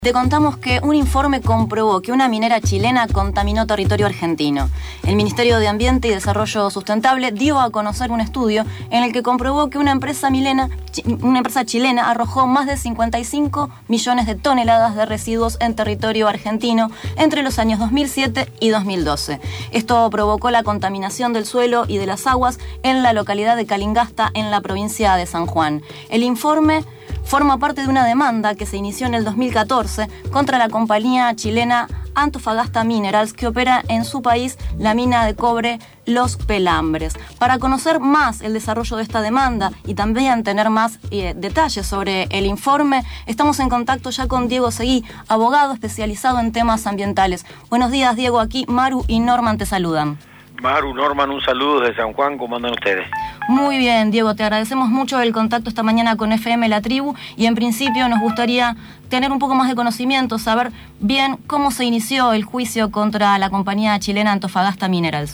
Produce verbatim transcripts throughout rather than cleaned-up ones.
Te contamos que un informe comprobó que una minera chilena contaminó territorio argentino. El Ministerio de Ambiente y Desarrollo Sustentable dio a conocer un estudio en el que comprobó que una empresa, milena, una empresa chilena arrojó más de cincuenta y cinco millones de toneladas de residuos en territorio argentino entre los años dos mil siete y dos mil doce. Esto provocó la contaminación del suelo y de las aguas en la localidad de Calingasta, en la provincia de San Juan. El informe forma parte de una demanda que se inició en el dos mil catorce contra la compañía chilena Antofagasta Minerals, que opera en su país la mina de cobre Los Pelambres. Para conocer más el desarrollo de esta demanda y también tener más eh, detalles sobre el informe, estamos en contacto ya con Diego Seguí, abogado especializado en temas ambientales. Buenos días, Diego. Aquí Maru y Norman te saludan. Maru, Norman, un saludo desde San Juan. ¿Cómo andan ustedes? Muy bien, Diego, te agradecemos mucho el contacto esta mañana con F M La Tribu y en principio nos gustaría tener un poco más de conocimiento, saber bien cómo se inició el juicio contra la compañía chilena Antofagasta Minerals.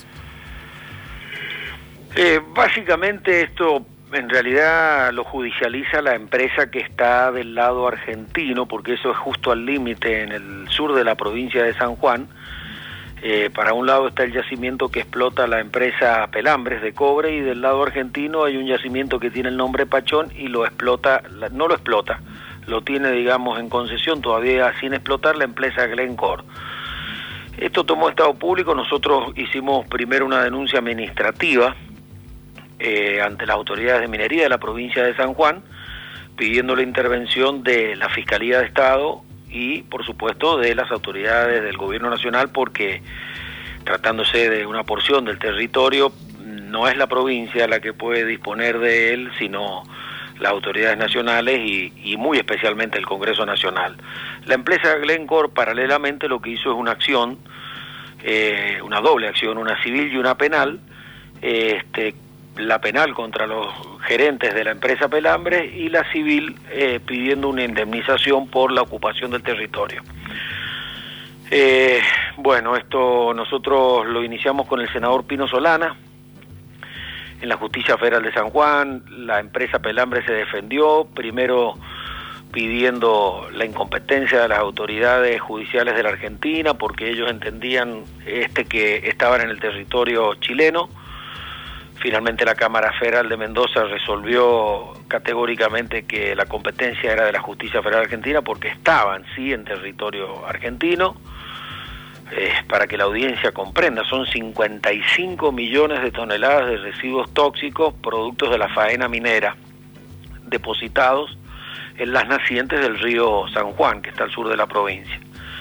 Eh, básicamente esto en realidad lo judicializa la empresa que está del lado argentino, porque eso es justo al límite en el sur de la provincia de San Juan. Eh, para un lado está el yacimiento que explota la empresa Pelambres de cobre y del lado argentino hay un yacimiento que tiene el nombre Pachón y lo explota, no lo explota, lo tiene digamos en concesión todavía sin explotar la empresa Glencore. Esto tomó estado público. Nosotros hicimos primero una denuncia administrativa eh, ante las autoridades de minería de la provincia de San Juan pidiendo la intervención de la Fiscalía de Estado y por supuesto de las autoridades del gobierno nacional, porque tratándose de una porción del territorio no es la provincia la que puede disponer de él, sino las autoridades nacionales y, y muy especialmente el Congreso Nacional. La empresa Glencore paralelamente lo que hizo es una acción, eh, una doble acción, una civil y una penal, eh, este la penal contra los gerentes de la empresa Pelambres y la civil eh, pidiendo una indemnización por la ocupación del territorio. Eh, bueno, esto nosotros lo iniciamos con el senador Pino Solana en la Justicia Federal de San Juan. La empresa Pelambres se defendió, primero pidiendo la incompetencia de las autoridades judiciales de la Argentina, porque ellos entendían este que estaban en el territorio chileno. Finalmente la Cámara Federal de Mendoza resolvió categóricamente que la competencia era de la Justicia Federal Argentina porque estaban, sí, en territorio argentino. Eh, para que la audiencia comprenda, son cincuenta y cinco millones de toneladas de residuos tóxicos productos de la faena minera depositados en las nacientes del río San Juan, que está al sur de la provincia.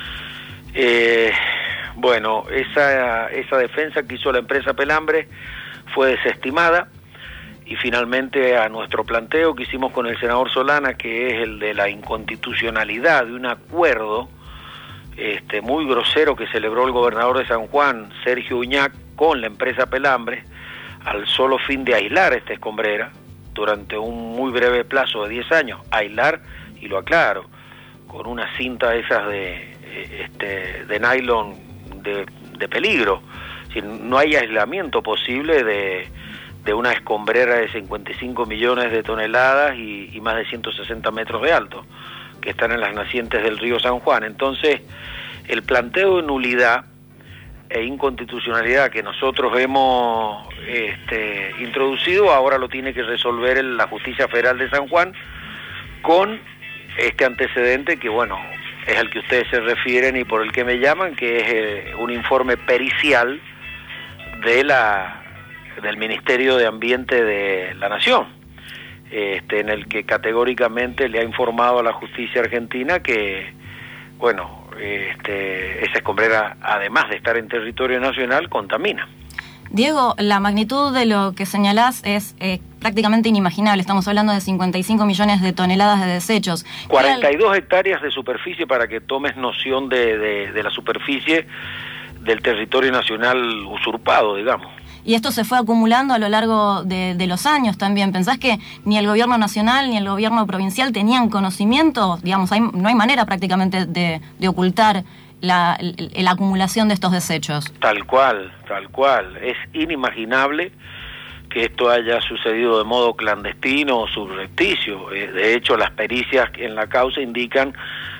Eh, bueno, esa, esa defensa que hizo la empresa Pelambres fue desestimada y finalmente a nuestro planteo que hicimos con el senador Solana, que es el de la inconstitucionalidad de un acuerdo este, muy grosero que celebró el gobernador de San Juan, Sergio Uñac, con la empresa Pelambres, al solo fin de aislar esta escombrera durante un muy breve plazo de diez años, aislar, y lo aclaro, con una cinta esas de, este, de nylon de, de peligro. No hay aislamiento posible de, de una escombrera de cincuenta y cinco millones de toneladas y, y más de ciento sesenta metros de alto, que están en las nacientes del río San Juan. Entonces, el planteo de nulidad e inconstitucionalidad que nosotros hemos este, introducido, ahora lo tiene que resolver la Justicia Federal de San Juan, con este antecedente que, bueno, es al que ustedes se refieren y por el que me llaman, que es eh, un informe pericial de la del Ministerio de Ambiente de la Nación, este, en el que categóricamente le ha informado a la justicia argentina que, bueno, este, esa escombrera, además de estar en territorio nacional, contamina. Diego, la magnitud de lo que señalás es eh, prácticamente inimaginable. Estamos hablando de cincuenta y cinco millones de toneladas de desechos. cuarenta y dos hectáreas de superficie, para que tomes noción de, de, de la superficie del territorio nacional usurpado, digamos. Y esto se fue acumulando a lo largo de, de los años también. ¿Pensás que ni el gobierno nacional ni el gobierno provincial tenían conocimiento? Digamos, hay, no hay manera prácticamente de, de ocultar la, la, la acumulación de estos desechos. Tal cual, tal cual. Es inimaginable que esto haya sucedido de modo clandestino o subrepticio. De hecho, las pericias en la causa indican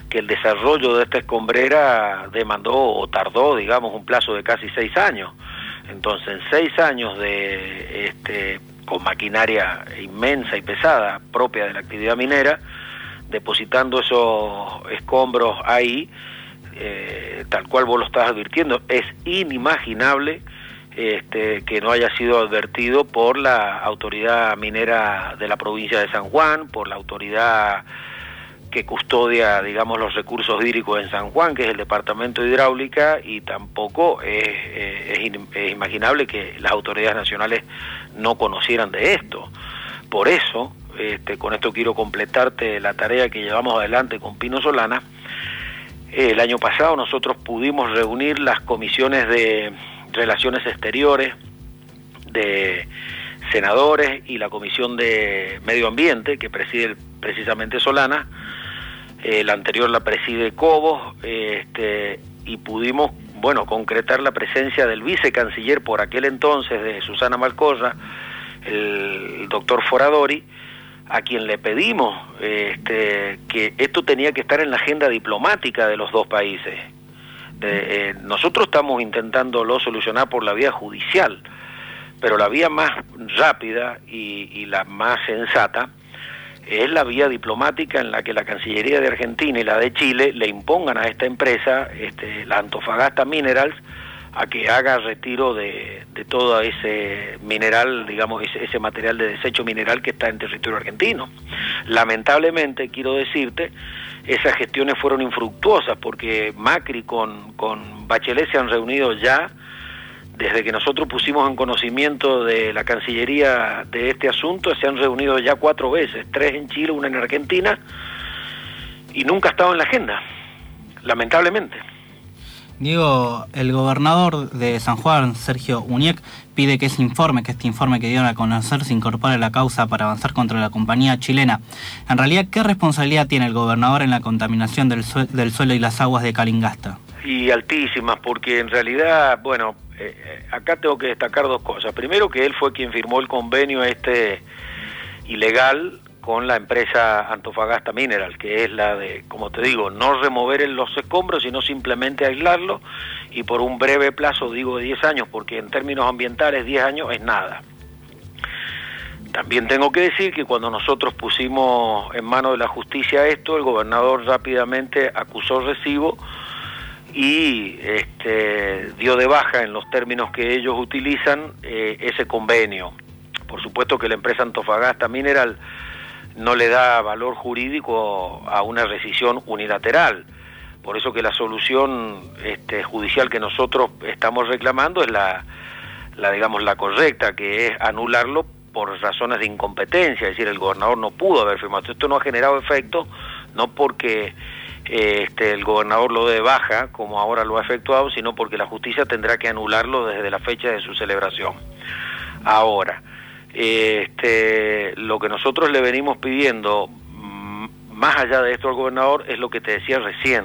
que el desarrollo de esta escombrera demandó o tardó, digamos, un plazo de casi seis años. Entonces, en seis años de este, con maquinaria inmensa y pesada propia de la actividad minera, depositando esos escombros ahí, eh, tal cual vos lo estás advirtiendo, es inimaginable este, que no haya sido advertido por la autoridad minera de la provincia de San Juan, por la autoridad que custodia, digamos, los recursos hídricos en San Juan, que es el Departamento de Hidráulica, y tampoco es, es, es imaginable que las autoridades nacionales no conocieran de esto. Por eso, este, con esto quiero completarte la tarea que llevamos adelante con Pino Solana. El año pasado nosotros pudimos reunir las comisiones de Relaciones Exteriores, de senadores y la Comisión de Medio Ambiente, que preside precisamente Solana. Eh, la anterior la preside Cobos, eh, este, y pudimos, bueno, concretar la presencia del vicecanciller por aquel entonces, de Susana Malcorra, el, el doctor Foradori, a quien le pedimos este, que esto tenía que estar en la agenda diplomática de los dos países. De, eh, nosotros estamos intentándolo solucionar por la vía judicial, pero la vía más rápida y, y la más sensata es la vía diplomática, en la que la Cancillería de Argentina y la de Chile le impongan a esta empresa, este, la Antofagasta Minerals, a que haga retiro de, de todo ese mineral, digamos, ese, ese material de desecho mineral que está en territorio argentino. Lamentablemente, quiero decirte, esas gestiones fueron infructuosas, porque Macri con, con Bachelet se han reunido ya, desde que nosotros pusimos en conocimiento de la Cancillería de este asunto, se han reunido ya cuatro veces, tres en Chile, una en Argentina, y nunca ha estado en la agenda, lamentablemente. Diego, el gobernador de San Juan, Sergio Uñec, pide que ese informe, que este informe que dieron a conocer, se incorpore a la causa para avanzar contra la compañía chilena. En realidad, ¿qué responsabilidad tiene el gobernador en la contaminación del, sue- del suelo y las aguas de Calingasta? Y altísimas, porque en realidad, bueno, eh, acá tengo que destacar dos cosas. Primero, que él fue quien firmó el convenio este ilegal con la empresa Antofagasta Mineral, que es la de, como te digo, no remover los escombros, sino simplemente aislarlos, y por un breve plazo, digo diez años, porque en términos ambientales diez años es nada. También tengo que decir que cuando nosotros pusimos en manos de la justicia esto, el gobernador rápidamente acusó recibo y este, dio de baja, en los términos que ellos utilizan, eh, ese convenio. Por supuesto que la empresa Antofagasta Mineral no le da valor jurídico a una rescisión unilateral. Por eso que la solución este, judicial que nosotros estamos reclamando es la, la, digamos, la correcta, que es anularlo por razones de incompetencia. Es decir, el gobernador no pudo haber firmado. Esto no ha generado efecto, no porque eh, este, el gobernador lo dé baja, como ahora lo ha efectuado, sino porque la justicia tendrá que anularlo desde la fecha de su celebración. Ahora, Este, lo que nosotros le venimos pidiendo, más allá de esto al gobernador, es lo que te decía recién.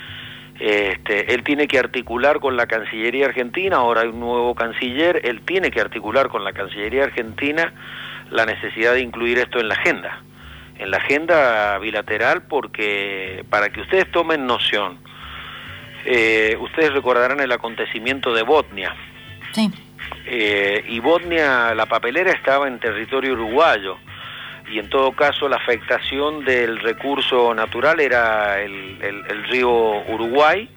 Este, él tiene que articular con la Cancillería Argentina, ahora hay un nuevo canciller, él tiene que articular con la Cancillería Argentina la necesidad de incluir esto en la agenda, en la agenda bilateral, porque para que ustedes tomen noción, eh, ustedes recordarán el acontecimiento de Botnia. Sí. Eh, y Botnia, la papelera estaba en territorio uruguayo, y en todo caso la afectación del recurso natural era el, el, el río Uruguay,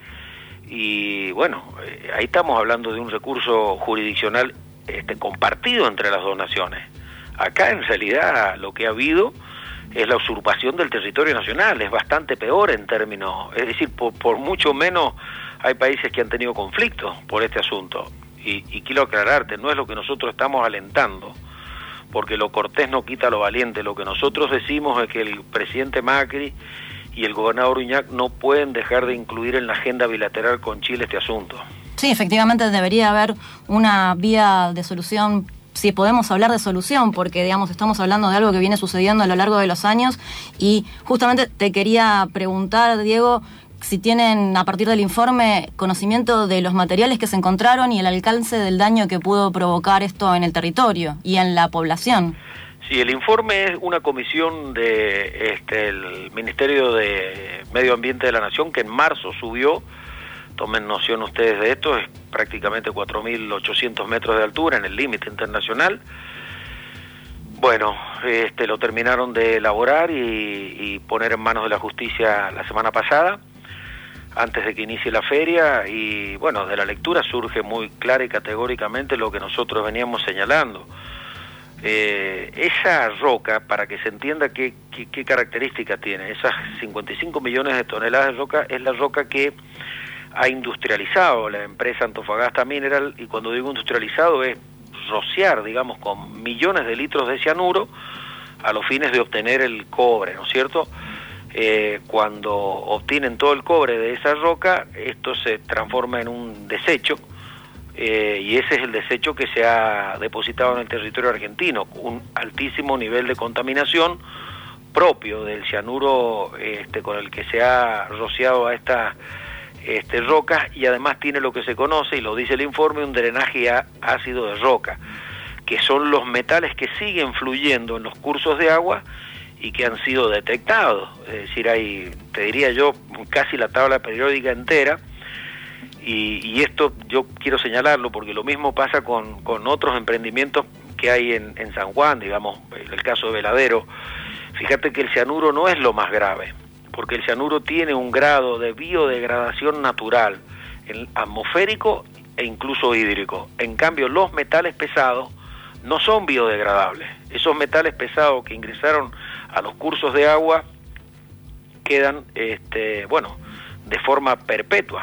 y bueno, eh, ahí estamos hablando de un recurso jurisdiccional este, compartido entre las dos naciones. Acá en realidad lo que ha habido es la usurpación del territorio nacional, es bastante peor en términos, es decir, por, por mucho menos hay países que han tenido conflictos por este asunto. Y, y quiero aclararte, no es lo que nosotros estamos alentando, porque lo cortés no quita lo valiente. Lo que nosotros decimos es que el presidente Macri y el gobernador Uñac no pueden dejar de incluir en la agenda bilateral con Chile este asunto. Sí, efectivamente debería haber una vía de solución, si podemos hablar de solución, porque digamos estamos hablando de algo que viene sucediendo a lo largo de los años, y justamente te quería preguntar, Diego, si tienen, a partir del informe, conocimiento de los materiales que se encontraron y el alcance del daño que pudo provocar esto en el territorio y en la población. Sí, el informe es una comisión de este, el Ministerio de Medio Ambiente de la Nación que en marzo subió, tomen noción ustedes de esto, es prácticamente cuatro mil ochocientos metros de altura en el límite internacional. Bueno, este, lo terminaron de elaborar y, y poner en manos de la justicia la semana pasada, antes de que inicie la feria, y bueno, de la lectura surge muy clara y categóricamente lo que nosotros veníamos señalando. Eh, esa roca, para que se entienda qué, qué, qué características tiene, esas cincuenta y cinco millones de toneladas de roca, es la roca que ha industrializado la empresa Antofagasta Mineral, y cuando digo industrializado es rociar, digamos, con millones de litros de cianuro a los fines de obtener el cobre, ¿no es cierto? Eh, cuando obtienen todo el cobre de esa roca, esto se transforma en un desecho, eh, y ese es el desecho que se ha depositado en el territorio argentino, un altísimo nivel de contaminación propio del cianuro este, con el que se ha rociado a estas este, rocas, y además tiene lo que se conoce, y lo dice el informe, un drenaje a ácido de roca, que son los metales que siguen fluyendo en los cursos de agua y que han sido detectados. Es decir, hay, te diría yo, casi la tabla periódica entera, y, y esto yo quiero señalarlo porque lo mismo pasa con, con otros emprendimientos que hay en, en San Juan, digamos, en el caso de Veladero. Fíjate que el cianuro no es lo más grave, porque el cianuro tiene un grado de biodegradación natural, el atmosférico e incluso hídrico. En cambio, los metales pesados no son biodegradables. Esos metales pesados que ingresaron a los cursos de agua quedan, este, bueno, de forma perpetua.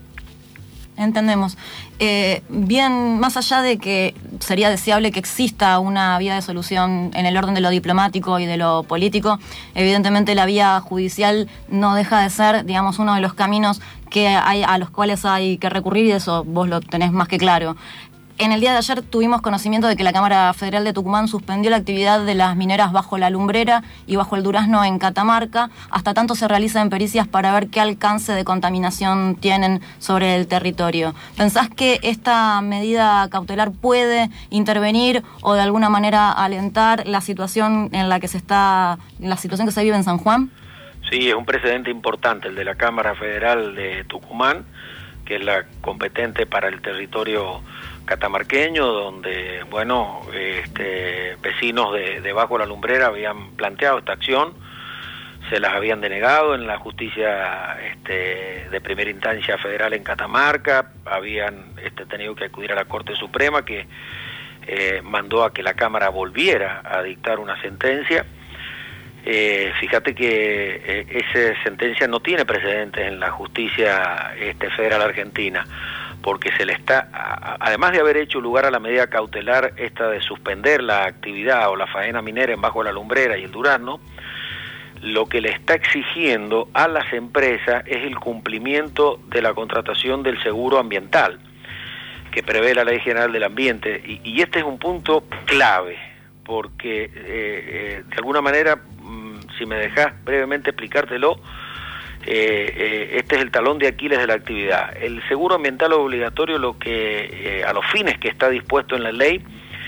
Entendemos. Eh, bien, más allá de que sería deseable que exista una vía de solución en el orden de lo diplomático y de lo político, evidentemente la vía judicial no deja de ser, digamos, uno de los caminos que hay, a los cuales hay que recurrir, y eso vos lo tenés más que claro. En el día de ayer tuvimos conocimiento de que la Cámara Federal de Tucumán suspendió la actividad de las mineras Bajo la Lumbrera y Bajo el Durazno en Catamarca, hasta tanto se realizan pericias para ver qué alcance de contaminación tienen sobre el territorio. ¿Pensás que esta medida cautelar puede intervenir o de alguna manera alentar la situación en la que se está, la situación que se vive en San Juan? Sí, es un precedente importante el de la Cámara Federal de Tucumán, que es la competente para el territorio catamarqueño, donde, bueno, este, vecinos de, de Bajo la Lumbrera habían planteado esta acción, se las habían denegado en la justicia este, de primera instancia federal en Catamarca, habían este, tenido que acudir a la Corte Suprema, que eh, mandó a que la Cámara volviera a dictar una sentencia. Eh, fíjate que eh, esa sentencia no tiene precedentes en la justicia este, federal argentina, porque se le está, a, además de haber hecho lugar a la medida cautelar esta de suspender la actividad o la faena minera en Bajo la Lumbrera y el Durazno, lo que le está exigiendo a las empresas es el cumplimiento de la contratación del seguro ambiental que prevé la Ley General del Ambiente, y, y este es un punto clave, porque eh, eh, de alguna manera, mmm, si me dejás brevemente explicártelo, Eh, eh, este es el talón de Aquiles de la actividad. El seguro ambiental obligatorio, lo que eh, a los fines que está dispuesto en la ley,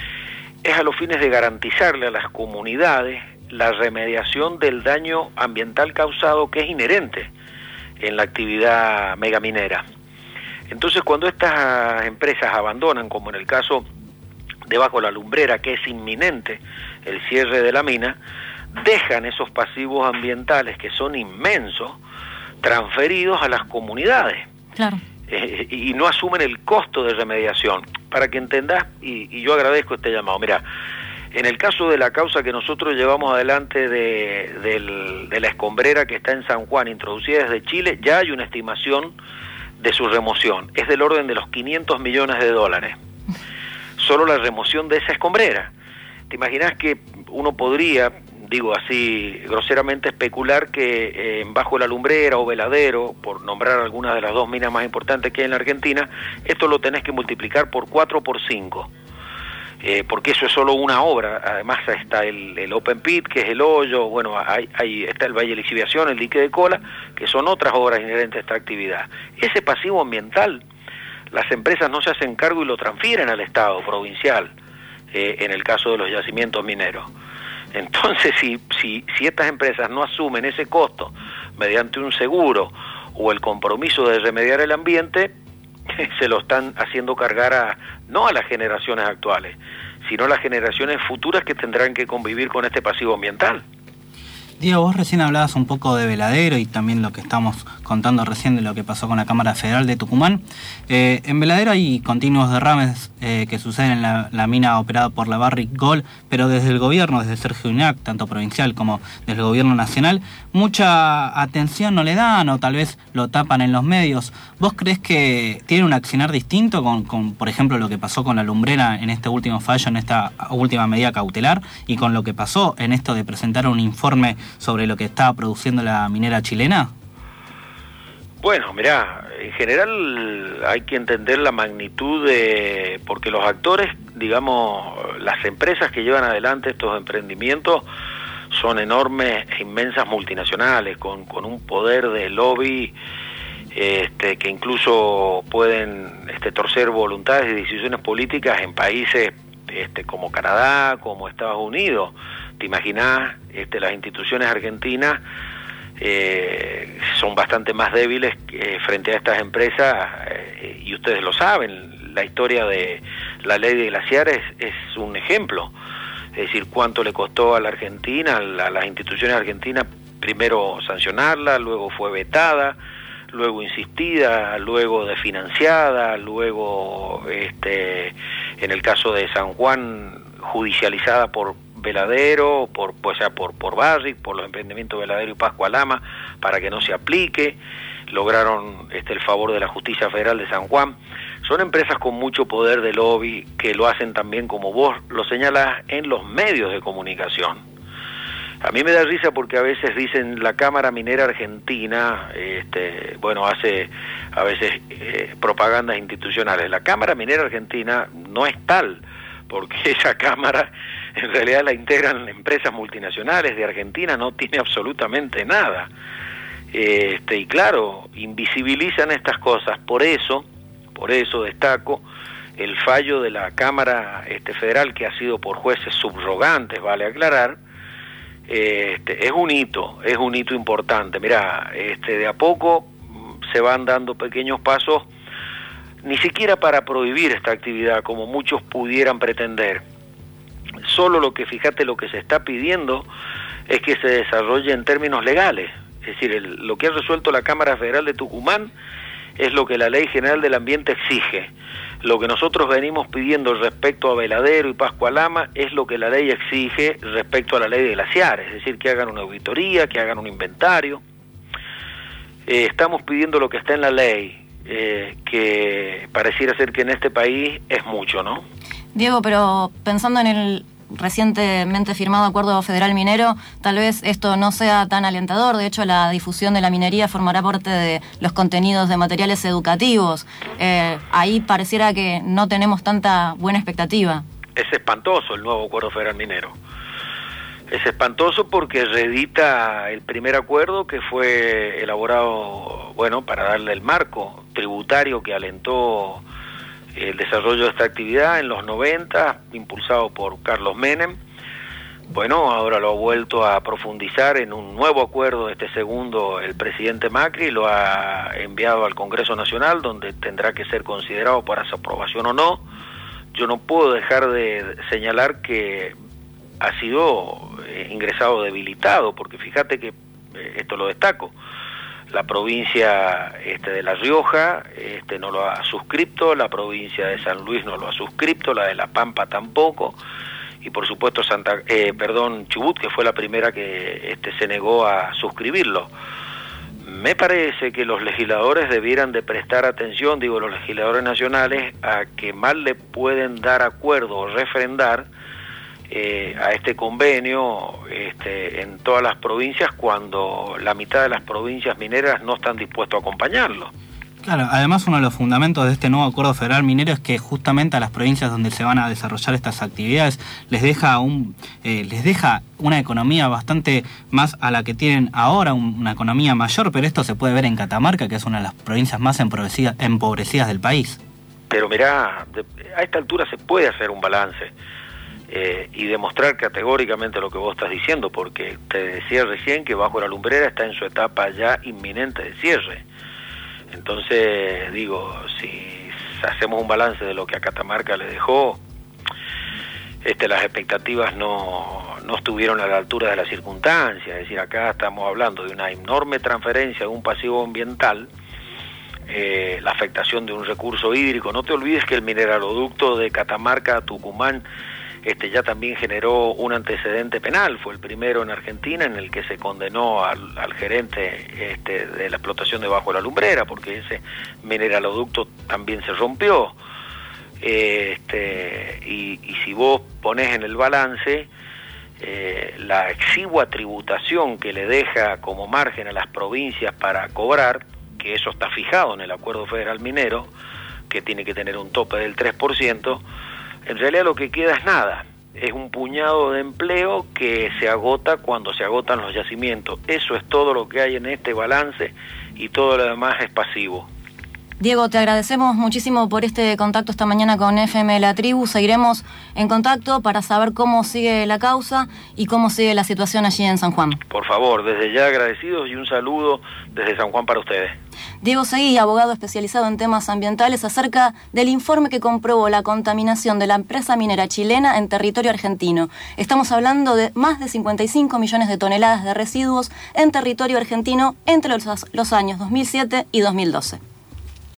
es a los fines de garantizarle a las comunidades la remediación del daño ambiental causado, que es inherente en la actividad megaminera. Entonces, cuando estas empresas abandonan, como en el caso de Bajo la Lumbrera, que es inminente el cierre de la mina, dejan esos pasivos ambientales, que son inmensos, transferidos a las comunidades. Claro. Eh, y no asumen el costo de remediación. Para que entendás, y, y yo agradezco este llamado, mira, en el caso de la causa que nosotros llevamos adelante de, de, de la escombrera que está en San Juan, introducida desde Chile, ya hay una estimación de su remoción, es del orden de los quinientos millones de dólares, solo la remoción de esa escombrera. ¿Te imaginas que uno podría, digo así groseramente, especular que eh, Bajo la Lumbrera o Veladero, por nombrar algunas de las dos minas más importantes que hay en la Argentina, esto lo tenés que multiplicar por cuatro o por cinco, eh, porque eso es solo una obra? Además está el, el Open Pit, que es el hoyo, bueno, hay, hay, está el Valle de Lixiviación, el dique de cola, que son otras obras inherentes a esta actividad. Ese pasivo ambiental, las empresas no se hacen cargo y lo transfieren al Estado provincial, eh, en el caso de los yacimientos mineros. Entonces, si, si, si estas empresas no asumen ese costo mediante un seguro o el compromiso de remediar el ambiente, se lo están haciendo cargar a, no a las generaciones actuales, sino a las generaciones futuras que tendrán que convivir con este pasivo ambiental. Diego, vos recién hablabas un poco de Veladero y también lo que estamos contando recién de lo que pasó con la Cámara Federal de Tucumán. Eh, en Veladero hay continuos derrames eh, que suceden en la, la mina operada por la Barrick Gold, pero desde el gobierno, desde Sergio Uñac, tanto provincial como desde el gobierno nacional, mucha atención no le dan o tal vez lo tapan en los medios. ¿Vos creés que tiene un accionar distinto con, con, por ejemplo, lo que pasó con la lumbrera en este último fallo, en esta última medida cautelar, y con lo que pasó en esto de presentar un informe sobre lo que estaba produciendo la minera chilena? Bueno, mirá, en general hay que entender la magnitud de... porque los actores, digamos, las empresas que llevan adelante estos emprendimientos son enormes e inmensas multinacionales, con, con un poder de lobby este, que incluso pueden este, torcer voluntades y decisiones políticas en países este, como Canadá, como Estados Unidos. ¿Te imaginás? Este, las instituciones argentinas eh, son bastante más débiles eh, frente a estas empresas, eh, y ustedes lo saben, la historia de la ley de glaciares es un ejemplo. Es decir, cuánto le costó a la Argentina, a, la, a las instituciones argentinas, primero sancionarla, luego fue vetada, luego insistida, luego desfinanciada, luego, este, en el caso de San Juan, judicializada por Veladero, por, pues, o sea, por, por Barrick, por los emprendimientos Veladero y Pascua Lama, para que no se aplique. Lograron este, el favor de la Justicia Federal de San Juan. Son empresas con mucho poder de lobby que lo hacen también, como vos lo señalás, en los medios de comunicación. A mí me da risa porque a veces dicen la Cámara Minera Argentina, este, bueno, hace a veces eh, propagandas institucionales. La Cámara Minera Argentina no es tal, porque esa Cámara en realidad la integran empresas multinacionales de Argentina, no tiene absolutamente nada. Este, y claro, invisibilizan estas cosas. Por eso, por eso destaco el fallo de la Cámara este, Federal, que ha sido por jueces subrogantes, vale aclarar. Este, es un hito, es un hito importante. Mirá, este, de a poco se van dando pequeños pasos, ni siquiera para prohibir esta actividad, como muchos pudieran pretender. Solo lo que, fíjate, lo que se está pidiendo es que se desarrolle en términos legales. Es decir, el, lo que ha resuelto la Cámara Federal de Tucumán es lo que la Ley General del Ambiente exige. Lo que nosotros venimos pidiendo respecto a Veladero y Pascua Lama es lo que la ley exige respecto a la ley de glaciares, es decir, que hagan una auditoría, que hagan un inventario. Eh, estamos pidiendo lo que está en la ley, eh, que pareciera ser que en este país es mucho, ¿no? Diego, pero pensando en el recientemente firmado acuerdo federal minero, tal vez esto no sea tan alentador. De hecho, la difusión de la minería formará parte de los contenidos de materiales educativos. Eh, ahí pareciera que no tenemos tanta buena expectativa. Es espantoso el nuevo acuerdo federal minero. Es espantoso porque reedita el primer acuerdo que fue elaborado, bueno, para darle el marco tributario que alentó el desarrollo de esta actividad en los noventa, impulsado por Carlos Menem. Bueno, ahora lo ha vuelto a profundizar en un nuevo acuerdo, este segundo, el presidente Macri lo ha enviado al Congreso Nacional, donde tendrá que ser considerado para su aprobación o no. Yo no puedo dejar de señalar que ha sido ingresado debilitado, porque fíjate que, esto lo destaco, la provincia este, de La Rioja este, no lo ha suscripto, la provincia de San Luis no lo ha suscripto, la de La Pampa tampoco, y por supuesto Santa, eh, perdón, Chubut, que fue la primera que este, se negó a suscribirlo. Me parece que los legisladores debieran de prestar atención, digo los legisladores nacionales, a que más le pueden dar acuerdo o refrendar Eh, a este convenio este, en todas las provincias, cuando la mitad de las provincias mineras no están dispuestos a acompañarlo. Claro, además uno de los fundamentos de este nuevo acuerdo federal minero es que justamente a las provincias donde se van a desarrollar estas actividades les deja un eh, les deja una economía bastante más a la que tienen ahora, un, una economía mayor, pero esto se puede ver en Catamarca, que es una de las provincias más empobrecidas, empobrecidas del país. Pero mirá, de, a esta altura se puede hacer un balance. eh, y demostrar categóricamente lo que vos estás diciendo, porque te decía recién que Bajo la Lumbrera está en su etapa ya inminente de cierre. Entonces, digo, si hacemos un balance de lo que a Catamarca le dejó, este, las expectativas no, no estuvieron a la altura de las circunstancias. Es decir, acá estamos hablando de una enorme transferencia de un pasivo ambiental, eh, la afectación de un recurso hídrico. No te olvides que el mineraloducto de Catamarca a Tucumán este, ya también generó un antecedente penal. Fue el primero en Argentina en el que se condenó al, al gerente este, de la explotación de Bajo la Lumbrera, porque ese mineraloducto también se rompió. Este, y, y si vos ponés en el balance eh, la exigua tributación que le deja como margen a las provincias para cobrar, que eso está fijado en el Acuerdo Federal Minero, que tiene que tener un tope del tres por ciento, en realidad lo que queda es nada, es un puñado de empleo que se agota cuando se agotan los yacimientos. Eso es todo lo que hay en este balance y todo lo demás es pasivo. Diego, te agradecemos muchísimo por este contacto esta mañana con F M La Tribu. Seguiremos en contacto para saber cómo sigue la causa y cómo sigue la situación allí en San Juan. Por favor, desde ya agradecidos y un saludo desde San Juan para ustedes. Diego Seguí, abogado especializado en temas ambientales, acerca del informe que comprobó la contaminación de la empresa minera chilena en territorio argentino. Estamos hablando de más de cincuenta y cinco millones de toneladas de residuos en territorio argentino entre los, los años dos mil siete y dos mil doce.